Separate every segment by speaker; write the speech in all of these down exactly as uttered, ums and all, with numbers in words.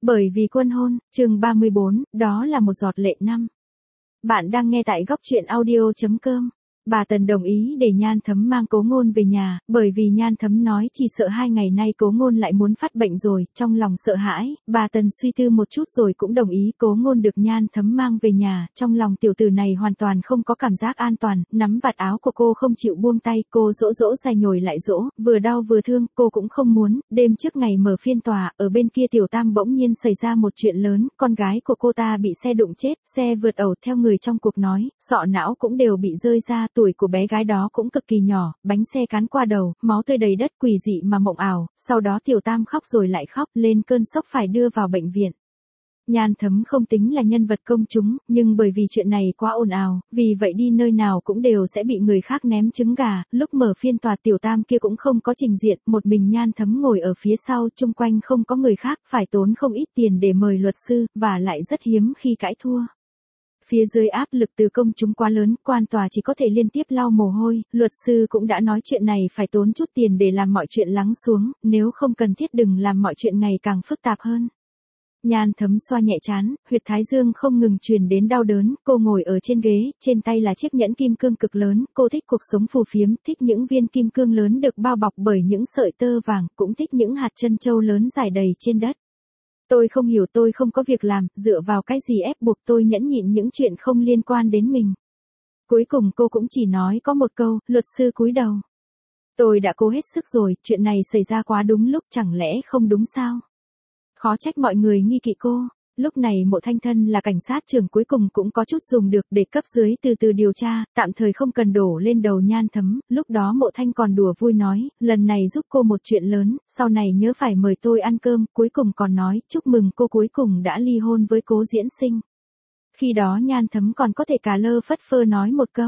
Speaker 1: Bởi vì quân hôn, chương ba mươi bốn, đó là một giọt lệ năm. Bạn đang nghe tại góc truyện audio chấm com. Bà Tần đồng ý để Nhan Thấm mang Cố Ngôn về nhà, bởi vì Nhan Thấm nói chỉ sợ hai ngày nay Cố Ngôn lại muốn phát bệnh rồi, trong lòng sợ hãi, bà Tần suy tư một chút rồi cũng đồng ý Cố Ngôn được Nhan Thấm mang về nhà, trong lòng tiểu tử này hoàn toàn không có cảm giác an toàn, nắm vạt áo của cô không chịu buông tay, cô dỗ dỗ dài nhồi lại dỗ, vừa đau vừa thương, cô cũng không muốn, đêm trước ngày mở phiên tòa, ở bên kia Tiểu Tam bỗng nhiên xảy ra một chuyện lớn, con gái của cô ta bị xe đụng chết, xe vượt ẩu theo người trong cuộc nói, sọ não cũng đều bị rơi ra, tuổi của bé gái đó cũng cực kỳ nhỏ, bánh xe cán qua đầu, máu tươi đầy đất quỷ dị mà mộng ảo, sau đó Tiểu Tam khóc rồi lại khóc, lên cơn sốc phải đưa vào bệnh viện. Nhan Thấm không tính là nhân vật công chúng, nhưng bởi vì chuyện này quá ồn ào, vì vậy đi nơi nào cũng đều sẽ bị người khác ném trứng gà, lúc mở phiên tòa Tiểu Tam kia cũng không có trình diện, một mình Nhan Thấm ngồi ở phía sau, chung quanh không có người khác, phải tốn không ít tiền để mời luật sư, và lại rất hiếm khi cãi thua. Phía dưới áp lực từ công chúng quá lớn, quan tòa chỉ có thể liên tiếp lau mồ hôi, luật sư cũng đã nói chuyện này phải tốn chút tiền để làm mọi chuyện lắng xuống, nếu không cần thiết đừng làm mọi chuyện ngày càng phức tạp hơn. Nhan Thấm xoa nhẹ trán, huyệt thái dương không ngừng truyền đến đau đớn, cô ngồi ở trên ghế, trên tay là chiếc nhẫn kim cương cực lớn, cô thích cuộc sống phù phiếm, thích những viên kim cương lớn được bao bọc bởi những sợi tơ vàng, cũng thích những hạt trân châu lớn rải đầy trên đất. Tôi không hiểu, tôi không có việc làm, dựa vào cái gì ép buộc tôi nhẫn nhịn những chuyện không liên quan đến mình. Cuối cùng cô cũng chỉ nói có một câu, luật sư cúi đầu. Tôi đã cố hết sức rồi, chuyện này xảy ra quá đúng lúc, chẳng lẽ không đúng sao? Khó trách mọi người nghi kỵ cô. Lúc này Mộ Thanh Thân là cảnh sát trưởng cuối cùng cũng có chút dùng được để cấp dưới từ từ điều tra, tạm thời không cần đổ lên đầu Nhan Thấm, lúc đó Mộ Thanh còn đùa vui nói, lần này giúp cô một chuyện lớn, sau này nhớ phải mời tôi ăn cơm, cuối cùng còn nói, chúc mừng cô cuối cùng đã ly hôn với Cố Diễn Sinh. Khi đó Nhan Thấm còn có thể cà lơ phất phơ nói một câu.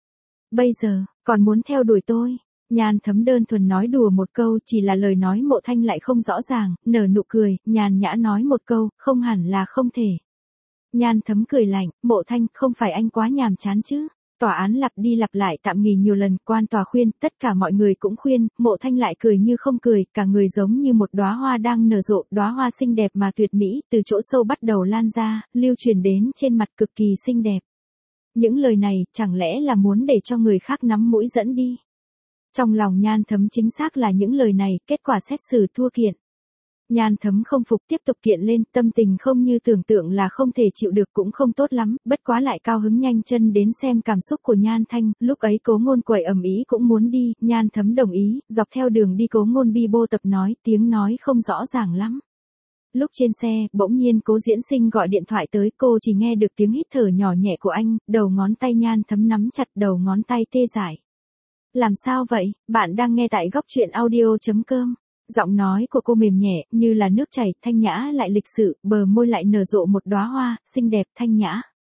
Speaker 1: Bây giờ, còn muốn theo đuổi tôi. Nhan Thấm đơn thuần nói đùa một câu, chỉ là lời nói Mộ Thanh lại không rõ ràng, nở nụ cười, nhàn nhã nói một câu, không hẳn là không thể. Nhan Thấm cười lạnh, Mộ Thanh, không phải anh quá nhàm chán chứ? Tòa án lặp đi lặp lại tạm nghỉ nhiều lần, quan tòa khuyên, tất cả mọi người cũng khuyên, Mộ Thanh lại cười như không cười, cả người giống như một đóa hoa đang nở rộ, đóa hoa xinh đẹp mà tuyệt mỹ, từ chỗ sâu bắt đầu lan ra, lưu truyền đến trên mặt cực kỳ xinh đẹp. Những lời này, chẳng lẽ là muốn để cho người khác nắm mũi dẫn đi? Trong lòng Nhan Thấm chính xác là những lời này, kết quả xét xử thua kiện. Nhan Thấm không phục tiếp tục kiện lên, tâm tình không như tưởng tượng là không thể chịu được cũng không tốt lắm, bất quá lại cao hứng nhanh chân đến xem cảm xúc của Nhan Thanh, lúc ấy Cố Ngôn quậy ầm ĩ cũng muốn đi, Nhan Thấm đồng ý, dọc theo đường đi Cố Ngôn bi bô tập nói, tiếng nói không rõ ràng lắm. Lúc trên xe, bỗng nhiên Cố Diễn Sinh gọi điện thoại tới, cô chỉ nghe được tiếng hít thở nhỏ nhẹ của anh, đầu ngón tay Nhan Thấm nắm chặt, đầu ngón tay tê dại. Làm sao vậy? Bạn đang nghe tại góc truyện audio chấm com. Giọng nói của cô mềm nhẹ, như là nước chảy, thanh nhã lại lịch sự, bờ môi lại nở rộ một đóa hoa, xinh đẹp, thanh nhã.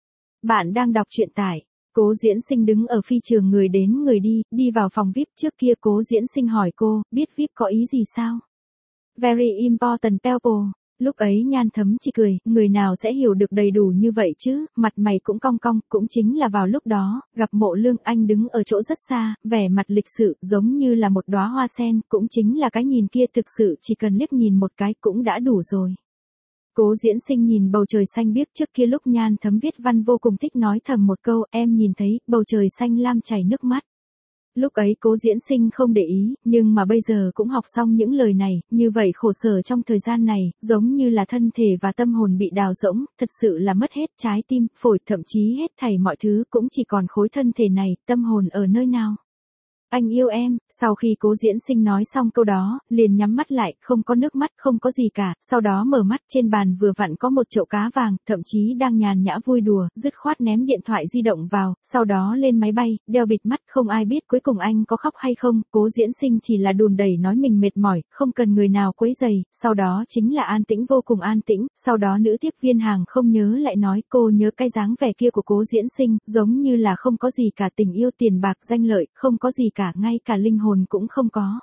Speaker 1: Bạn đang đọc truyện tải. Cố Diễn Sinh đứng ở phi trường người đến người đi, đi vào phòng vi ai pi trước kia Cố Diễn Sinh hỏi cô, biết vi ai pi có ý gì sao? Very important people. Lúc ấy Nhan Thấm chỉ cười, người nào sẽ hiểu được đầy đủ như vậy chứ, mặt mày cũng cong cong, cũng chính là vào lúc đó, gặp Mộ Lương, anh đứng ở chỗ rất xa, vẻ mặt lịch sự, giống như là một đóa hoa sen, cũng chính là cái nhìn kia thực sự chỉ cần liếc nhìn một cái cũng đã đủ rồi. Cố Diễn Sinh nhìn bầu trời xanh biếc trước kia lúc Nhan Thấm viết văn vô cùng thích nói thầm một câu, em nhìn thấy, bầu trời xanh lam chảy nước mắt. Lúc ấy Cố Diễn Sinh không để ý, nhưng mà bây giờ cũng học xong những lời này, như vậy khổ sở trong thời gian này, giống như là thân thể và tâm hồn bị đào rỗng, thật sự là mất hết trái tim, phổi, thậm chí hết thảy mọi thứ, cũng chỉ còn khối thân thể này, tâm hồn ở nơi nào? Anh yêu em, sau khi Cố Diễn Sinh nói xong câu đó, liền nhắm mắt lại, không có nước mắt, không có gì cả, sau đó mở mắt, trên bàn vừa vặn có một chậu cá vàng, thậm chí đang nhàn nhã vui đùa, dứt khoát ném điện thoại di động vào, sau đó lên máy bay, đeo bịt mắt, không ai biết cuối cùng anh có khóc hay không, Cố Diễn Sinh chỉ là đùn đẩy nói mình mệt mỏi, không cần người nào quấy rầy, sau đó chính là an tĩnh vô cùng an tĩnh, sau đó nữ tiếp viên hàng không nhớ lại nói, cô nhớ cái dáng vẻ kia của Cố Diễn Sinh, giống như là không có gì cả, tình yêu tiền bạc danh lợi, không có gì cả, ngay cả linh hồn cũng không có.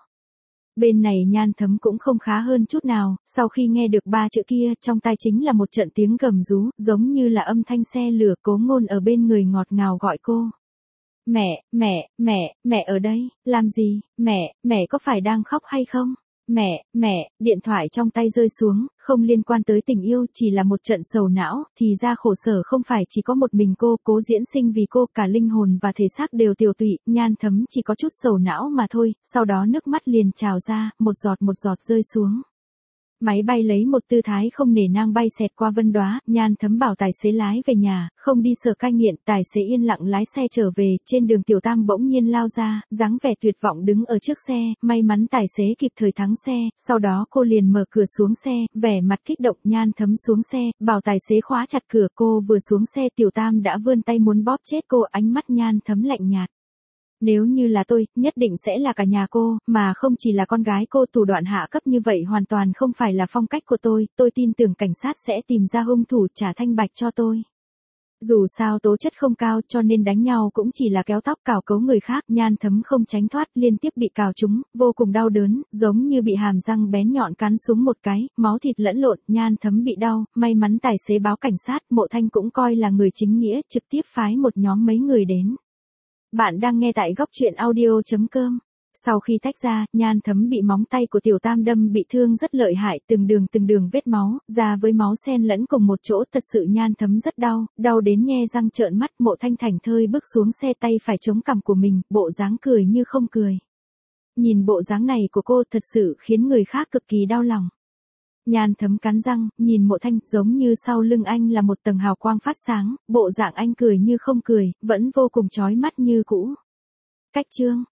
Speaker 1: Bên này Nhan Thấm cũng không khá hơn chút nào, sau khi nghe được ba chữ kia, trong tai chính là một trận tiếng gầm rú, giống như là âm thanh xe lửa. Cố Ngôn ở bên người ngọt ngào gọi cô. Mẹ, mẹ, mẹ, mẹ ở đây, làm gì, mẹ, mẹ có phải đang khóc hay không? Mẹ, mẹ, điện thoại trong tay rơi xuống, không liên quan tới tình yêu, chỉ là một trận sầu não, thì ra khổ sở không phải chỉ có một mình cô, Cố Diễn Sinh vì cô, cả linh hồn và thể xác đều tiều tụy, Nhan Thấm chỉ có chút sầu não mà thôi, sau đó nước mắt liền trào ra, một giọt một giọt rơi xuống. Máy bay lấy một tư thái không nể nang bay xẹt qua Vân Đóa, Nhan Thấm bảo tài xế lái về nhà, không đi sở cai nghiện, tài xế yên lặng lái xe trở về, trên đường Tiểu Tam bỗng nhiên lao ra, dáng vẻ tuyệt vọng đứng ở trước xe, may mắn tài xế kịp thời thắng xe, sau đó cô liền mở cửa xuống xe, vẻ mặt kích động, Nhan Thấm xuống xe, bảo tài xế khóa chặt cửa, cô vừa xuống xe Tiểu Tam đã vươn tay muốn bóp chết cô, ánh mắt Nhan Thấm lạnh nhạt. Nếu như là tôi, nhất định sẽ là cả nhà cô, mà không chỉ là con gái cô, thủ đoạn hạ cấp như vậy hoàn toàn không phải là phong cách của tôi, tôi tin tưởng cảnh sát sẽ tìm ra hung thủ trả thanh bạch cho tôi. Dù sao tố chất không cao cho nên đánh nhau cũng chỉ là kéo tóc cào cấu người khác, Nhan Thấm không tránh thoát, liên tiếp bị cào trúng, vô cùng đau đớn, giống như bị hàm răng bén nhọn cắn xuống một cái, máu thịt lẫn lộn, Nhan Thấm bị đau, may mắn tài xế báo cảnh sát, Mộ Thanh cũng coi là người chính nghĩa, trực tiếp phái một nhóm mấy người đến. Bạn đang nghe tại góc truyện audio.com. Sau khi tách ra, Nhan Thấm bị móng tay của Tiểu Tam đâm bị thương rất lợi hại, từng đường từng đường vết máu, da với máu xen lẫn cùng một chỗ, thật sự Nhan Thấm rất đau, đau đến nhe răng trợn mắt, Mộ Thanh thảnh thơi bước xuống xe, tay phải chống cằm của mình, bộ dáng cười như không cười. Nhìn bộ dáng này của cô thật sự khiến người khác cực kỳ đau lòng. Nhan Thấm cắn răng, nhìn Mộ Thanh, giống như sau lưng anh là một tầng hào quang phát sáng, bộ dạng anh cười như không cười, vẫn vô cùng chói mắt như cũ. Cách chương